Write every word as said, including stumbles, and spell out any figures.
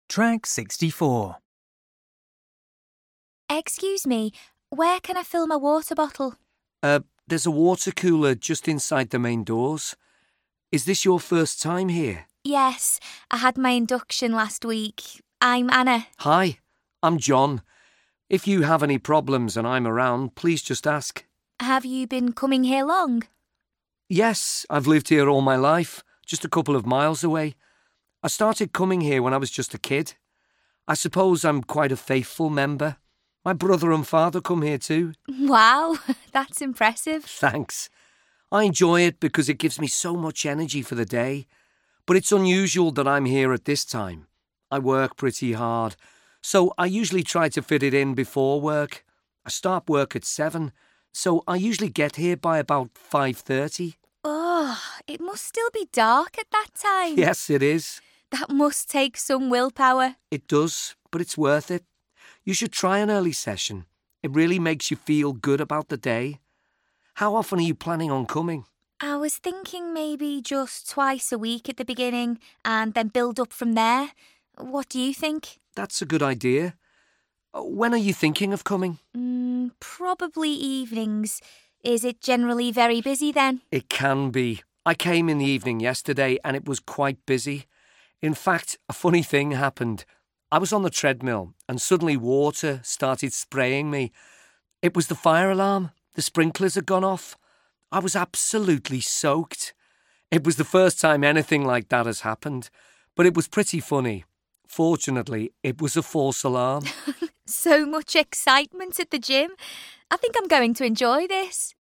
Track sixty-four. Excuse me, where can I fill my water bottle? Uh, there's a water cooler just inside the main doors. Is this your first time here? Yes, I had my induction last week. I'm Anna. Hi, I'm John. If you have any problems and I'm around, please just ask. Have you been coming here long? Yes, I've lived here all my life, just a couple of miles away. I started coming here when I was just a kid. I suppose I'm quite a faithful member. My brother and father come here too. Wow, that's impressive. Thanks. I enjoy it because it gives me so much energy for the day. But it's unusual that I'm here at this time. I work pretty hard, so I usually try to fit it in before work. I start work at seven, so I usually get here by about five thirty. Oh, it must still be dark at that time. Yes, it is. That must take some willpower. It does, but it's worth it. You should try an early session. It really makes you feel good about the day. How often are you planning on coming? I was thinking maybe just twice a week at the beginning and then build up from there. What do you think? That's a good idea. When are you thinking of coming? Mm, probably evenings. Is it generally very busy then? It can be. I came in the evening yesterday and it was quite busy. In fact, a funny thing happened. I was on the treadmill and suddenly water started spraying me. It was the fire alarm. The sprinklers had gone off. I was absolutely soaked. It was the first time anything like that has happened, but it was pretty funny. Fortunately, it was a false alarm. So much excitement at the gym. I think I'm going to enjoy this.